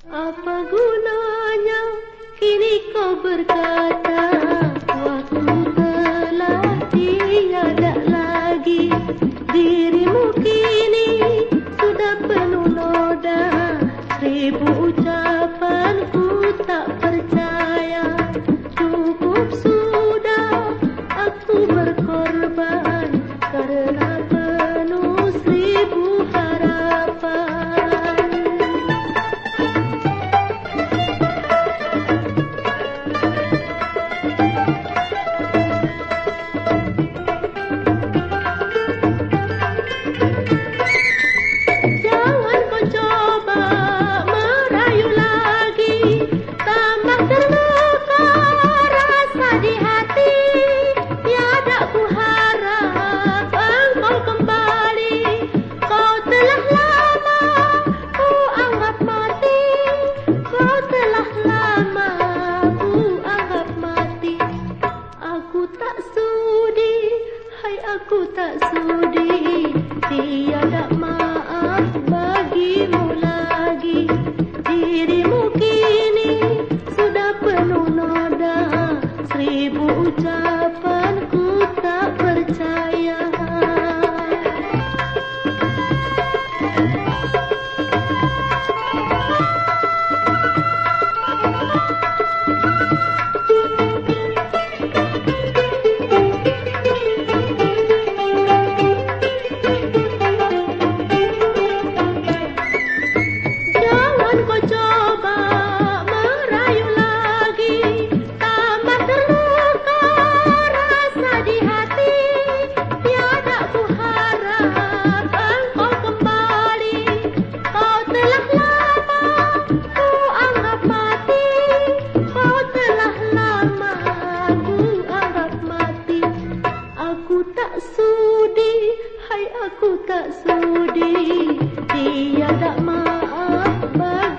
Apa gunanya kini kau berkata waktu telah tiada lagi. Dirimu kini sudah penuh noda, seribu ucapan ku tak percaya. Cukup sudah aku berkorban karena penuh seribu harapan. Jangan kau coba merayu lagi, tambah terluka rasa di hati. Tiada ku harap engkau kembali, kau telah lama ku anggap mati. Kau telah lama ku anggap mati. Aku tak sudi, hai aku tak sudi, tiada maaf bagimu lagi. Dirimu kini sudah penuh noda, seribu ucapan ku tak percaya. Jangan kau coba merayu lagi, tambah terluka rasa di hati. Tiada ku harap engkau kembali, kau telah lama ku anggap mati. Kau telah lama ku anggap mati. Aku tak sudi, hai aku tak sudi, tiada maaf bagi